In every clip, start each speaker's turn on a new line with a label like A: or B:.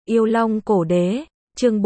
A: Yêu Long Cổ Đế, chương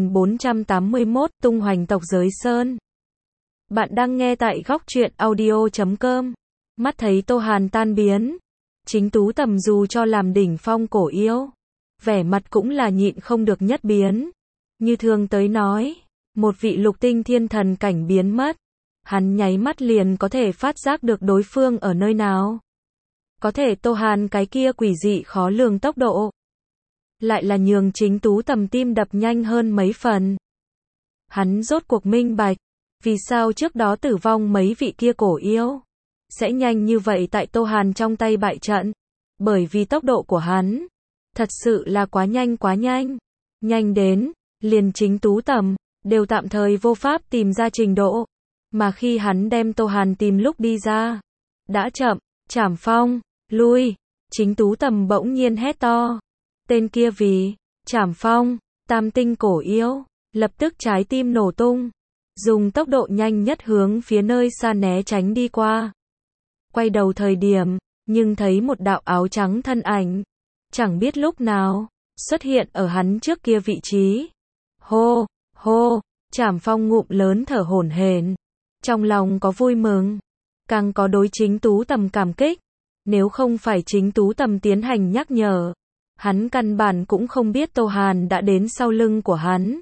A: 4481, tung hoành tộc giới sơn. Bạn đang nghe tại góc truyện audio.com. Mắt thấy Tô Hàn tan biến, Chính Tú Tầm dù cho làm đỉnh phong cổ yêu, vẻ mặt cũng là nhịn không được nhất biến. Như thường tới nói, một vị lục tinh thiên thần cảnh biến mất, hắn nháy mắt liền có thể phát giác được đối phương ở nơi nào. Có thể Tô Hàn cái kia quỷ dị khó lường tốc độ, lại là nhường Chính Tú Tầm tim đập nhanh hơn mấy phần. Hắn rốt cuộc minh bạch, vì sao trước đó tử vong mấy vị kia cổ yêu sẽ nhanh như vậy tại Tô Hàn trong tay bại trận. Bởi vì tốc độ của hắn thật sự là quá nhanh, nhanh đến liền Chính Tú Tầm đều tạm thời vô pháp tìm ra trình độ, mà khi hắn đem Tô Hàn tìm lúc đi ra, đã chậm. Trảm Phong, lui! Chính Tú Tầm bỗng nhiên hét to. Tên kia vì Trảm Phong, tam tinh cổ yêu, lập tức trái tim nổ tung, dùng tốc độ nhanh nhất hướng phía nơi xa né tránh đi qua. Quay đầu thời điểm, nhưng thấy một đạo áo trắng thân ảnh, chẳng biết lúc nào xuất hiện ở hắn trước kia vị trí. Hô, hô! Trảm Phong ngụm lớn thở hổn hển, trong lòng có vui mừng, càng có đối Chính Tú Tầm cảm kích. Nếu không phải Chính Tú Tầm tiến hành nhắc nhở, hắn căn bản cũng không biết Tô Hàn đã đến sau lưng của hắn.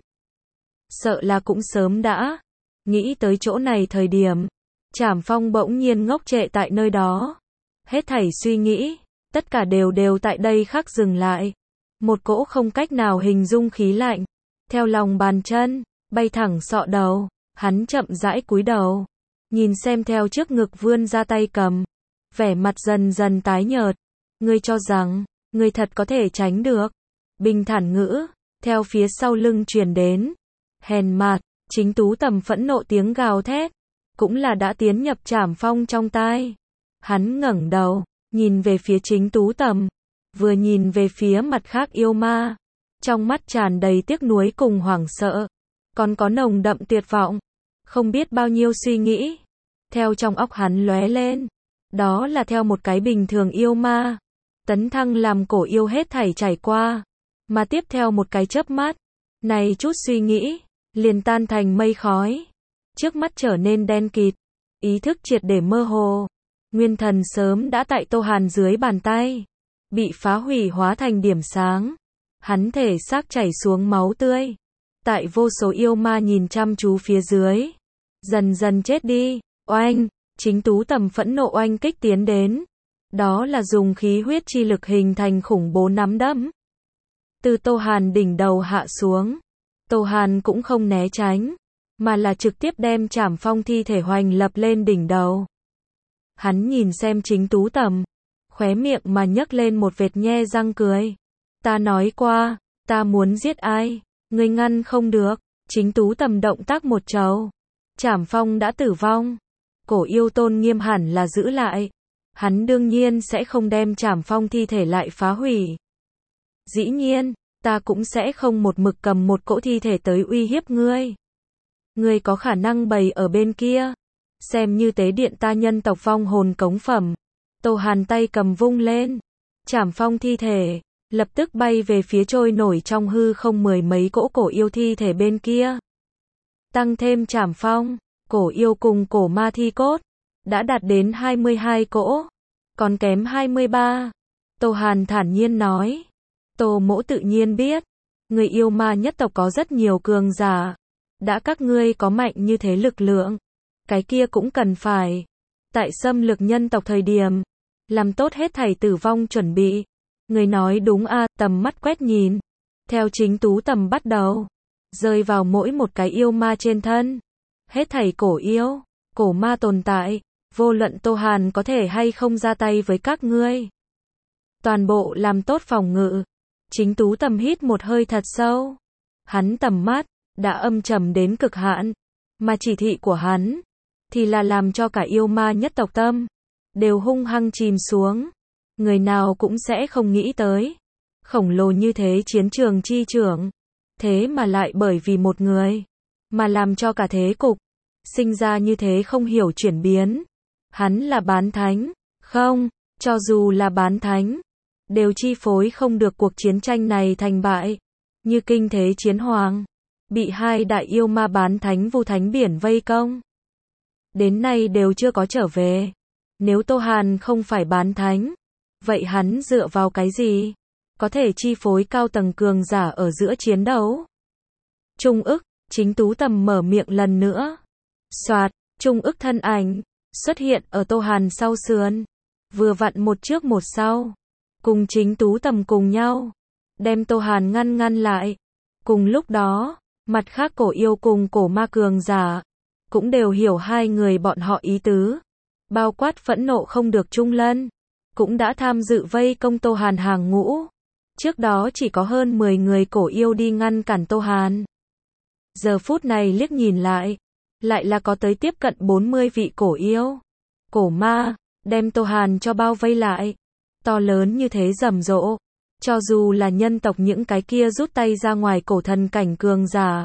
A: Sợ là cũng sớm đã. Nghĩ tới chỗ này thời điểm, Trảm Phong bỗng nhiên ngốc trệ tại nơi đó. Hết thảy suy nghĩ, tất cả đều tại đây khắc dừng lại. Một cỗ không cách nào hình dung khí lạnh, theo lòng bàn chân, bay thẳng sọ đầu. Hắn chậm rãi cúi đầu, nhìn xem theo trước ngực vươn ra tay cầm, vẻ mặt dần dần tái nhợt. Ngươi cho rằng ngươi thật có thể tránh được? Bình thản ngữ theo phía sau lưng truyền đến. Hèn mạt! Chính Tú Tầm phẫn nộ tiếng gào thét cũng là đã tiến nhập Trảm Phong trong tai. Hắn ngẩng đầu nhìn về phía Chính Tú Tầm, vừa nhìn về phía mặt khác yêu ma, trong mắt tràn đầy tiếc nuối cùng hoảng sợ, còn có nồng đậm tuyệt vọng. Không biết bao nhiêu suy nghĩ theo trong óc hắn lóe lên. Đó là theo một cái bình thường yêu ma tấn thăng làm cổ yêu hết thảy trải qua, mà tiếp theo một cái chớp mắt, này chút suy nghĩ liền tan thành mây khói, trước mắt trở nên đen kịt, ý thức triệt để mơ hồ. Nguyên thần sớm đã tại Tô Hàn dưới bàn tay bị phá hủy hóa thành điểm sáng, hắn thể xác chảy xuống máu tươi, tại vô số yêu ma nhìn chăm chú phía dưới, dần dần chết đi. Oanh! Chính Tú Tầm phẫn nộ oanh kích tiến đến, đó là dùng khí huyết chi lực hình thành khủng bố nắm đấm, từ Tô Hàn đỉnh đầu hạ xuống. Tô Hàn cũng không né tránh, mà là trực tiếp đem Trảm Phong thi thể hoành lập lên đỉnh đầu. Hắn nhìn xem Chính Tú Tầm, khóe miệng mà nhấc lên một vệt nhe răng cười. Ta nói qua, ta muốn giết ai, ngươi ngăn không được. Chính Tú Tầm động tác một trầu, Trảm Phong đã tử vong, cổ yêu tôn nghiêm hẳn là giữ lại. Hắn đương nhiên sẽ không đem Trảm Phong thi thể lại phá hủy. Dĩ nhiên, ta cũng sẽ không một mực cầm một cỗ thi thể tới uy hiếp ngươi. Ngươi có khả năng bày ở bên kia, xem như tế điện ta nhân tộc vong hồn cống phẩm. Tô Hàn tay cầm vung lên, Trảm Phong thi thể lập tức bay về phía trôi nổi trong hư không mười mấy cỗ cổ yêu thi thể bên kia. Tăng thêm Trảm Phong, cổ yêu cùng cổ ma thi cốt đã đạt đến 22 cỗ, còn kém 23. Tô Hàn thản nhiên nói. Tô mỗ tự nhiên biết, người yêu ma nhất tộc có rất nhiều cường giả. Đã các ngươi có mạnh như thế lực lượng, cái kia cũng cần phải tại xâm lược nhân tộc thời điểm làm tốt hết thảy tử vong chuẩn bị. Người nói đúng a. Tầm mắt quét nhìn, theo Chính Tú Tầm bắt đầu rơi vào mỗi một cái yêu ma trên thân. Hết thảy cổ yêu, cổ ma tồn tại, vô luận Tô Hàn có thể hay không ra tay với các ngươi, toàn bộ làm tốt phòng ngự. Chính Tú Tầm hít một hơi thật sâu, hắn tầm mắt đã âm trầm đến cực hạn, mà chỉ thị của hắn thì là làm cho cả yêu ma nhất tộc tâm đều hung hăng chìm xuống. Người nào cũng sẽ không nghĩ tới, khổng lồ như thế chiến trường chi trưởng, thế mà lại bởi vì một người mà làm cho cả thế cục sinh ra như thế không hiểu chuyển biến. Hắn là bán thánh? Không, cho dù là bán thánh, đều chi phối không được cuộc chiến tranh này thành bại. Như kinh thế chiến hoàng, bị hai đại yêu ma bán thánh vu thánh biển vây công. Đến nay đều chưa có trở về. Nếu Tô Hàn không phải bán thánh, vậy hắn dựa vào cái gì? Có thể chi phối cao tầng cường giả ở giữa chiến đấu. Trung ức, Chính Tú Tầm mở miệng lần nữa. Soạt, Trung ức thân ảnh xuất hiện ở Tô Hàn sau sườn, vừa vặn một trước một sau, cùng Chính Tú Tầm cùng nhau, đem Tô Hàn ngăn lại. Cùng lúc đó, mặt khác cổ yêu cùng cổ ma cường giả cũng đều hiểu hai người bọn họ ý tứ, bao quát phẫn nộ không được Trung Lân, cũng đã tham dự vây công Tô Hàn hàng ngũ. Trước đó chỉ có hơn 10 người cổ yêu đi ngăn cản Tô Hàn. Giờ phút này liếc nhìn lại là có tới tiếp cận 40 vị cổ yêu, cổ ma, đem Tô Hàn cho bao vây lại. To lớn như thế rầm rộ, cho dù là nhân tộc những cái kia rút tay ra ngoài cổ thần cảnh cường giả,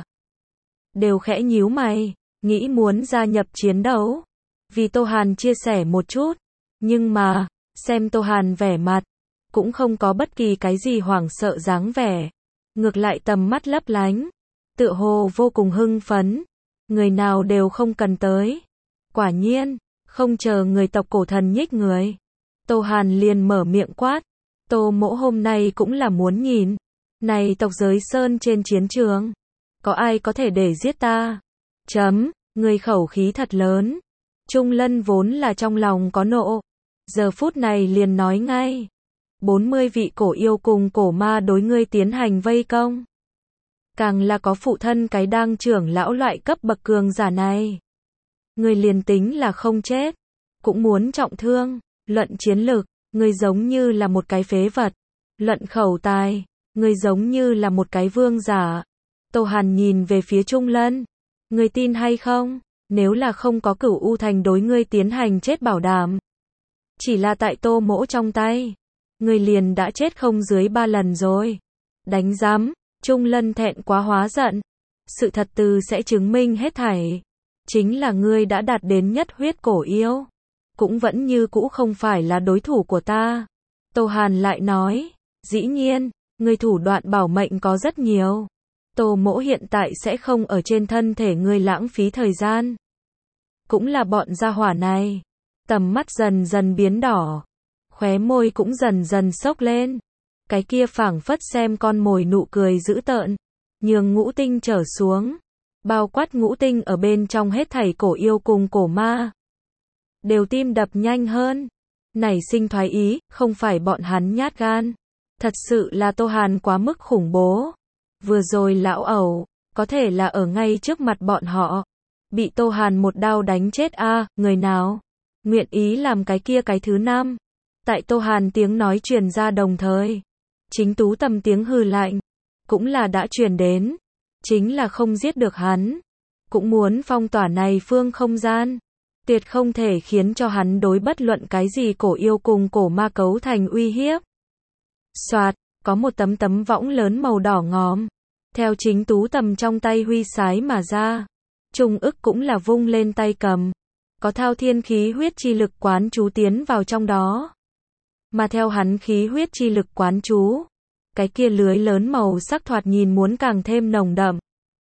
A: đều khẽ nhíu mày, nghĩ muốn gia nhập chiến đấu, vì Tô Hàn chia sẻ một chút. Nhưng mà, xem Tô Hàn vẻ mặt, cũng không có bất kỳ cái gì hoảng sợ dáng vẻ, ngược lại tầm mắt lấp lánh, tựa hồ vô cùng hưng phấn, người nào đều không cần tới. Quả nhiên, không chờ người tộc cổ thần nhích người, Tô Hàn liền mở miệng quát, Tô Mỗ hôm nay cũng là muốn nhìn, này tộc giới sơn trên chiến trường, có ai có thể để giết ta? Người khẩu khí thật lớn. Trung Lân vốn là trong lòng có nộ, giờ phút này liền nói ngay, 40 vị cổ yêu cùng cổ ma đối ngươi tiến hành vây công. Càng là có phụ thân cái đang trưởng lão loại cấp bậc cường giả này. Ngươi liền tính là không chết, cũng muốn trọng thương. Luận chiến lực, ngươi giống như là một cái phế vật. Luận khẩu tài, ngươi giống như là một cái vương giả. Tô Hàn nhìn về phía Trung Lân. Ngươi tin hay không? Nếu là không có Cửu U Thành đối ngươi tiến hành chết bảo đảm, chỉ là tại Tô Mỗ trong tay, ngươi liền đã chết không dưới 3 lần rồi. Đánh giám, Trung Lân thẹn quá hóa giận. Sự thật từ sẽ chứng minh hết thảy. Chính là ngươi đã đạt đến nhất huyết cổ yêu, cũng vẫn như cũ không phải là đối thủ của ta. Tô Hàn lại nói, dĩ nhiên, ngươi thủ đoạn bảo mệnh có rất nhiều. Tô Mỗ hiện tại sẽ không ở trên thân thể ngươi lãng phí thời gian. Cũng là bọn gia hỏa này. Tầm mắt dần dần biến đỏ, khóe môi cũng dần dần xốc lên. Cái kia phảng phất xem con mồi nụ cười dữ tợn, nhường ngũ tinh trở xuống, bao quát ngũ tinh ở bên trong hết thảy cổ yêu cùng cổ ma, đều tim đập nhanh hơn, nảy sinh thoái ý, không phải bọn hắn nhát gan, thật sự là Tô Hàn quá mức khủng bố. Vừa rồi lão ẩu, có thể là ở ngay trước mặt bọn họ, bị Tô Hàn một đao đánh chết a, người nào nguyện ý làm cái kia cái thứ năm. Tại Tô Hàn tiếng nói truyền ra đồng thời, Chính Tú Tầm tiếng hừ lạnh cũng là đã truyền đến, chính là không giết được hắn, cũng muốn phong tỏa này phương không gian, tuyệt không thể khiến cho hắn đối bất luận cái gì cổ yêu cùng cổ ma cấu thành uy hiếp. Soạt, có một tấm võng lớn màu đỏ ngòm, theo Chính Tú Tầm trong tay huy sái mà ra. Trung ức cũng là vung lên tay cầm, có thao thiên khí huyết chi lực quán chú tiến vào trong đó. Mà theo hắn khí huyết chi lực quán chú, cái kia lưới lớn màu sắc thoạt nhìn muốn càng thêm nồng đậm.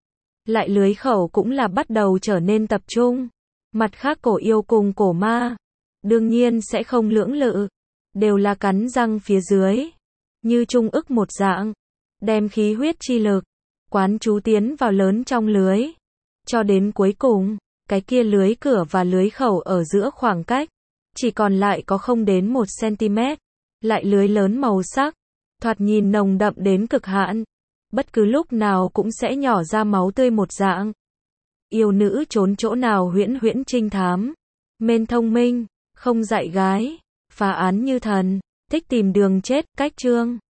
A: Lại lưới khẩu cũng là bắt đầu trở nên tập trung. Mặt khác cổ yêu cùng cổ ma, đương nhiên sẽ không lưỡng lự, đều là cắn răng phía dưới, như Trung ức một dạng, đem khí huyết chi lực quán chú tiến vào lớn trong lưới, cho đến cuối cùng, cái kia lưới cửa và lưới khẩu ở giữa khoảng cách chỉ còn lại có không đến 1 cm, lại lưới lớn màu sắc, thoạt nhìn nồng đậm đến cực hạn, bất cứ lúc nào cũng sẽ nhỏ ra máu tươi một dạng. Yêu nữ trốn chỗ nào huyễn huyễn trinh thám, mên thông minh, không dạy gái, phá án như thần, thích tìm đường chết, cách chương.